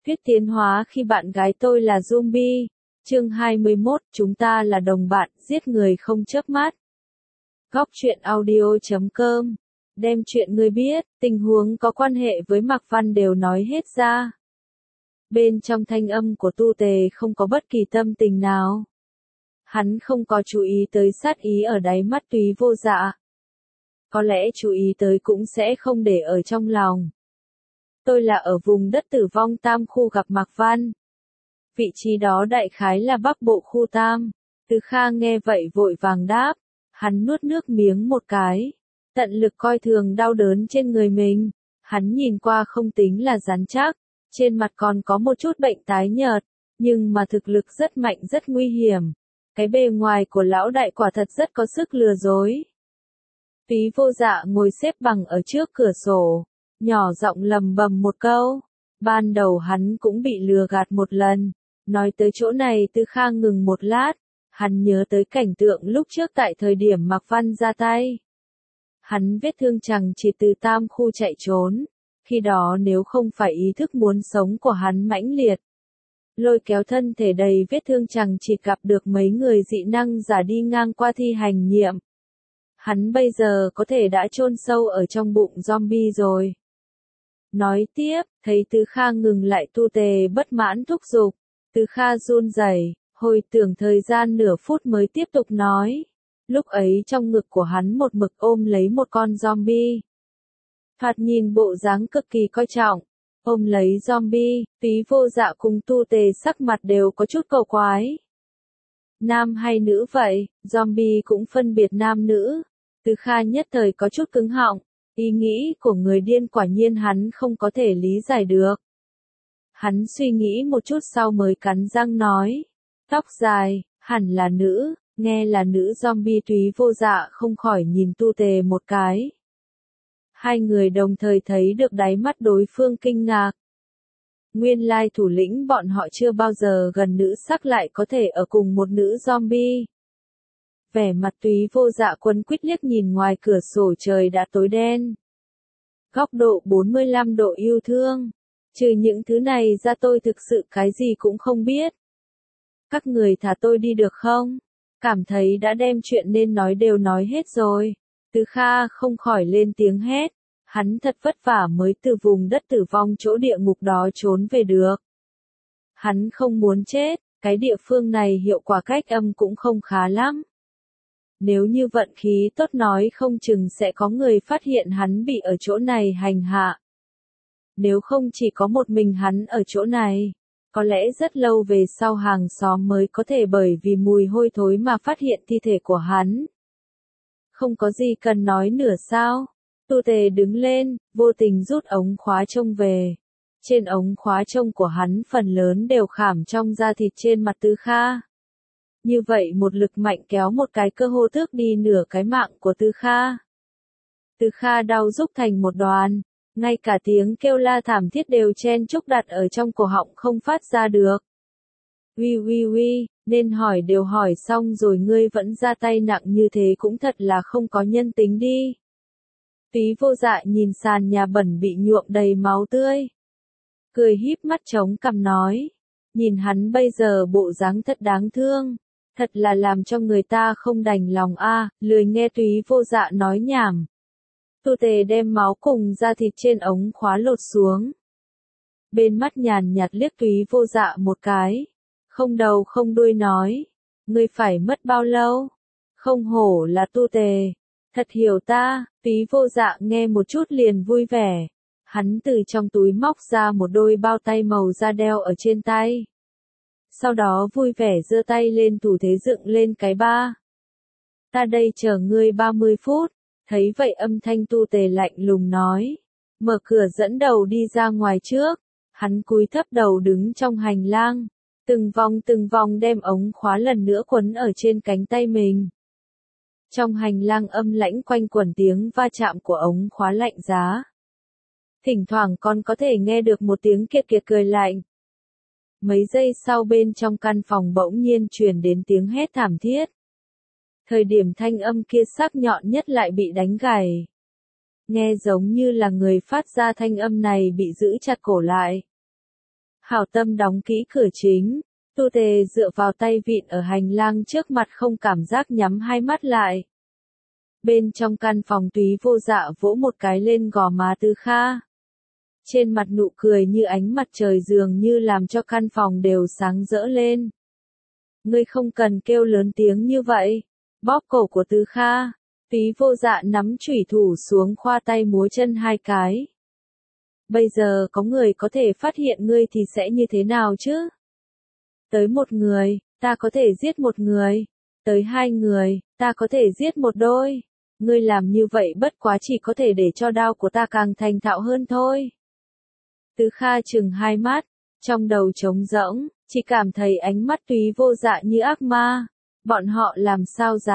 Thuyết tiến hóa khi bạn gái tôi là zombie. Chương 21, chúng ta là đồng bạn, giết người không chớp mắt. Góc truyện audio.com. Đem chuyện ngươi biết, tình huống có quan hệ với Mạc Văn đều nói hết ra. Bên trong thanh âm của Tu Tề không có bất kỳ tâm tình nào. Hắn không có chú ý tới sát ý ở đáy mắt Túy Vô Dạ. Có lẽ chú ý tới cũng sẽ không để ở trong lòng. Tôi là ở vùng đất tử vong Tam khu gặp Mạc Văn. Vị trí đó đại khái là Bắc Bộ khu Tam. Từ Kha nghe vậy vội vàng đáp. Hắn nuốt nước miếng một cái. Tận lực coi thường đau đớn trên người mình. Hắn nhìn qua không tính là rắn chắc. Trên mặt còn có một chút bệnh tái nhợt. Nhưng mà thực lực rất mạnh rất nguy hiểm. Cái bề ngoài của lão đại quả thật rất có sức lừa dối. Túy Vô Dạ ngồi xếp bằng ở trước cửa sổ. Nhỏ giọng lầm bầm một câu. Ban đầu hắn cũng bị lừa gạt một lần. Nói tới chỗ này Tư Kha ngừng một lát. Hắn nhớ tới cảnh tượng lúc trước tại thời điểm Mạc Văn ra tay. Hắn vết thương chằng chỉ từ Tam khu chạy trốn. Khi đó nếu không phải ý thức muốn sống của hắn mãnh liệt. Lôi kéo thân thể đầy vết thương chằng chỉ gặp được mấy người dị năng giả đi ngang qua thi hành nhiệm. Hắn bây giờ có thể đã chôn sâu ở trong bụng zombie rồi. Nói tiếp, thấy Từ Kha ngừng lại Tu Tề bất mãn thúc giục. Từ Kha run rẩy, hồi tưởng thời gian nửa phút mới tiếp tục nói. Lúc ấy trong ngực của hắn một mực ôm lấy một con zombie. Thoạt nhìn bộ dáng cực kỳ coi trọng. Ôm lấy zombie, Túy Vô Dạ cùng Tu Tề sắc mặt đều có chút cầu quái. Nam hay nữ vậy, zombie cũng phân biệt nam nữ. Từ Kha nhất thời có chút cứng họng. Ý nghĩ của người điên quả nhiên hắn không có thể lý giải được. Hắn suy nghĩ một chút sau mới cắn răng nói. Tóc dài, hẳn là nữ, nghe là nữ zombie. Túy Vô Dạ không khỏi nhìn Tu Tề một cái. Hai người đồng thời thấy được đáy mắt đối phương kinh ngạc. Nguyên lai thủ lĩnh bọn họ chưa bao giờ gần nữ sắc lại có thể ở cùng một nữ zombie. Vẻ mặt Túy Vô Dạ quấn quýt liếc nhìn ngoài cửa sổ trời đã tối đen. Góc độ 45 độ yêu thương. Trừ những thứ này ra tôi thực sự cái gì cũng không biết. Các người thả tôi đi được không? Cảm thấy đã đem chuyện nên nói đều nói hết rồi. Từ Kha không khỏi lên tiếng hét. Hắn thật vất vả mới từ vùng đất tử vong chỗ địa ngục đó trốn về được. Hắn không muốn chết, cái địa phương này hiệu quả cách âm cũng không khá lắm. Nếu như vận khí tốt nói không chừng sẽ có người phát hiện hắn bị ở chỗ này hành hạ. Nếu không chỉ có một mình hắn ở chỗ này, có lẽ rất lâu về sau hàng xóm mới có thể bởi vì mùi hôi thối mà phát hiện thi thể của hắn. Không có gì cần nói nữa sao? Tu Tề đứng lên, vô tình rút ống khóa trông về. Trên ống khóa trông của hắn phần lớn đều khảm trong da thịt trên mặt Từ Kha. Như vậy một lực mạnh kéo một cái cơ hồ tước đi nửa cái mạng của Từ Kha. Từ Kha đau rúc thành một đoàn, ngay cả tiếng kêu la thảm thiết đều chen chúc đặt ở trong cổ họng không phát ra được. Uy, nên hỏi đều hỏi xong rồi ngươi vẫn ra tay nặng như thế cũng thật là không có nhân tính đi. Túy Vô Dạ nhìn sàn nhà bẩn bị nhuộm đầy máu tươi. Cười híp mắt trống cằm nói. Nhìn hắn bây giờ bộ dáng thật đáng thương. Thật là làm cho người ta không đành lòng a. Lười nghe Túy Vô Dạ nói nhảm. Tu Tề đem máu cùng da thịt trên ống khóa lột xuống. Bên mắt nhàn nhạt liếc Túy Vô Dạ một cái. Không đầu không đuôi nói. Ngươi phải mất bao lâu? Không hổ là Tu Tề. Thật hiểu ta. Túy Vô Dạ nghe một chút liền vui vẻ. Hắn từ trong túi móc ra một đôi bao tay màu da đeo ở trên tay. Sau đó vui vẻ giơ tay lên thủ thế dựng lên cái ba. Ta đây chờ ngươi 30 phút. Thấy vậy âm thanh Tu Tề lạnh lùng nói. Mở cửa dẫn đầu đi ra ngoài trước. Hắn cúi thấp đầu đứng trong hành lang. Từng vòng đem ống khóa lần nữa quấn ở trên cánh tay mình. Trong hành lang âm lãnh quanh quẩn tiếng va chạm của ống khóa lạnh giá. Thỉnh thoảng còn có thể nghe được một tiếng kiệt kiệt cười lạnh. Mấy giây sau bên trong căn phòng bỗng nhiên truyền đến tiếng hét thảm thiết. Thời điểm thanh âm kia sắc nhọn nhất lại bị đánh gãy. Nghe giống như là người phát ra thanh âm này bị giữ chặt cổ lại. Hảo tâm đóng kỹ cửa chính, Tu Tề dựa vào tay vịn ở hành lang trước mặt không cảm giác nhắm hai mắt lại. Bên trong căn phòng Túy Vô Dạ vỗ một cái lên gò má Từ Kha. Trên mặt nụ cười như ánh mặt trời dường như làm cho căn phòng đều sáng rỡ lên. Ngươi không cần kêu lớn tiếng như vậy. Bóp cổ của Từ Kha. Túy Vô Dạ nắm chủy thủ xuống khoa tay múa chân hai cái. Bây giờ có người có thể phát hiện ngươi thì sẽ như thế nào chứ? Tới một người, ta có thể giết một người. Tới hai người, ta có thể giết một đôi. Ngươi làm như vậy bất quá chỉ có thể để cho đao của ta càng thành thạo hơn thôi. Từ Kha chừng hai mắt, trong đầu trống rỗng, chỉ cảm thấy ánh mắt Túy Vô Dạ như ác ma. Bọn họ làm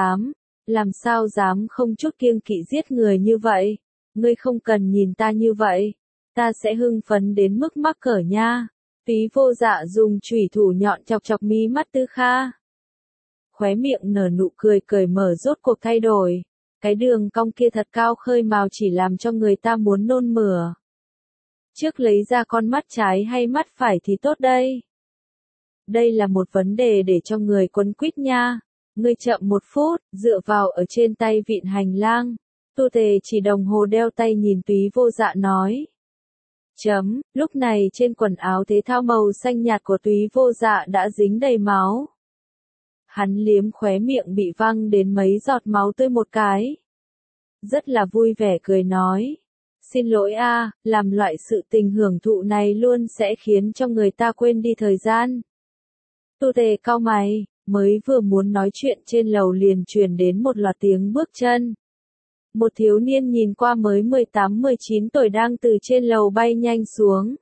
sao dám không chút kiêng kỵ giết người như vậy. Ngươi không cần nhìn ta như vậy, ta sẽ hưng phấn đến mức mắc cỡ nha. Túy Vô Dạ dùng chủy thủ nhọn chọc chọc mí mắt Từ Kha. Khóe miệng nở nụ cười cởi mở rốt cuộc thay đổi. Cái đường cong kia thật cao khơi mào chỉ làm cho người ta muốn nôn mửa. Trước lấy ra con mắt trái hay mắt phải thì tốt đây? Đây là một vấn đề để cho người quấn quýt nha. Ngươi chậm một phút, dựa vào ở trên tay vịn hành lang. Tu Tề chỉ đồng hồ đeo tay nhìn Túy Vô Dạ nói. Lúc này trên quần áo thể thao màu xanh nhạt của Túy Vô Dạ đã dính đầy máu. Hắn liếm khóe miệng bị văng đến mấy giọt máu tươi một cái. Rất là vui vẻ cười nói. Xin lỗi a, làm loại sự tình hưởng thụ này luôn sẽ khiến cho người ta quên đi thời gian. Tu Tề cau mày, mới vừa muốn nói chuyện trên lầu liền truyền đến một loạt tiếng bước chân. Một thiếu niên nhìn qua mới 18-19 tuổi đang từ trên lầu bay nhanh xuống.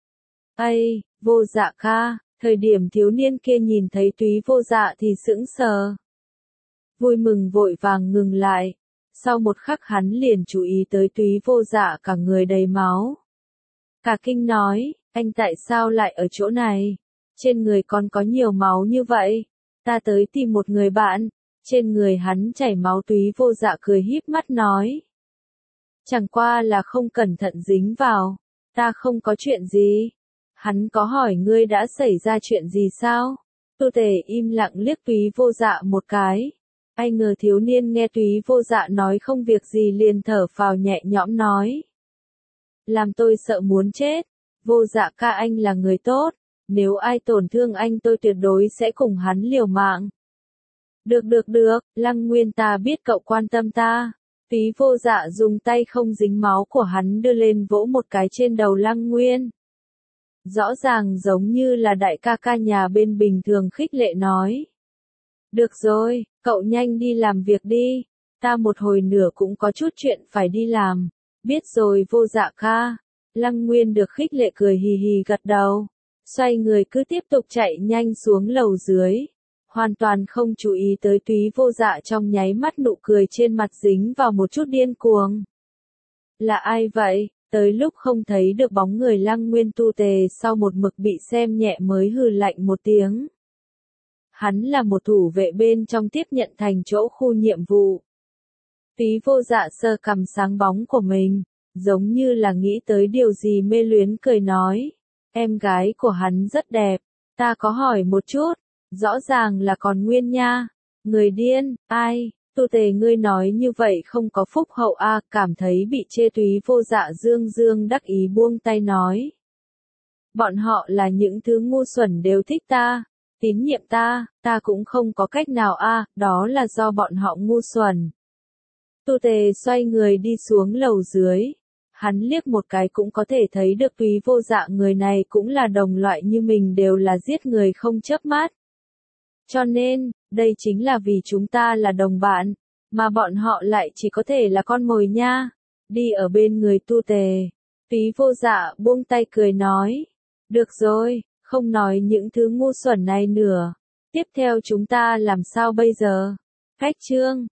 Ây, Vô Dạ ca, thời điểm thiếu niên kia nhìn thấy Túy Vô Dạ thì sững sờ. Vui mừng vội vàng ngừng lại. Sau một khắc hắn liền chú ý tới Túy Vô Dạ cả người đầy máu. Cả kinh nói, anh tại sao lại ở chỗ này? Trên người con có nhiều máu như vậy? Ta tới tìm một người bạn. Trên người hắn chảy máu. Túy Vô Dạ cười híp mắt nói. Chẳng qua là không cẩn thận dính vào. Ta không có chuyện gì. Hắn có hỏi ngươi đã xảy ra chuyện gì sao? Tu Tề im lặng liếc Túy Vô Dạ một cái. Ai ngờ thiếu niên nghe Túy Vô Dạ nói không việc gì liền thở phào nhẹ nhõm nói. Làm tôi sợ muốn chết. Vô Dạ ca anh là người tốt. Nếu ai tổn thương anh tôi tuyệt đối sẽ cùng hắn liều mạng. Được, Lăng Nguyên ta biết cậu quan tâm ta. Túy Vô Dạ dùng tay không dính máu của hắn đưa lên vỗ một cái trên đầu Lăng Nguyên. Rõ ràng giống như là đại ca ca nhà bên bình thường khích lệ nói. Được rồi, cậu nhanh đi làm việc đi. Ta một hồi nữa cũng có chút chuyện phải đi làm. Biết rồi Vô Dạ ca. Lăng Nguyên được khích lệ cười hì hì gật đầu. Xoay người cứ tiếp tục chạy nhanh xuống lầu dưới. Hoàn toàn không chú ý tới Túy Vô Dạ trong nháy mắt nụ cười trên mặt dính vào một chút điên cuồng. Là ai vậy? Tới lúc không thấy được bóng người Lăng Nguyên. Tu Tề sau một mực bị xem nhẹ mới hừ lạnh một tiếng. Hắn là một thủ vệ bên trong tiếp nhận thành chỗ khu nhiệm vụ. Túy Vô Dạ sờ cằm sáng bóng của mình, giống như là nghĩ tới điều gì mê luyến cười nói. Em gái của hắn rất đẹp, ta có hỏi một chút, rõ ràng là còn Nguyên nha. Người điên, ai? Tu Tề ngươi nói như vậy không có phúc hậu a, cảm thấy bị chê. Túy Vô Dạ dương đắc ý buông tay nói. Bọn họ là những thứ ngu xuẩn đều thích ta, tín nhiệm ta cũng không có cách nào a, đó là do bọn họ ngu xuẩn. Tu Tề xoay người đi xuống lầu dưới. Hắn liếc một cái cũng có thể thấy được Túy Vô Dạ người này cũng là đồng loại như mình, đều là giết người không chớp mắt. Cho nên, đây chính là vì chúng ta là đồng bạn, mà bọn họ lại chỉ có thể là con mồi nha. Đi ở bên người Tu Tề. Túy Vô Dạ buông tay cười nói. Được rồi, không nói những thứ ngu xuẩn này nữa. Tiếp theo chúng ta làm sao bây giờ? Khách trương.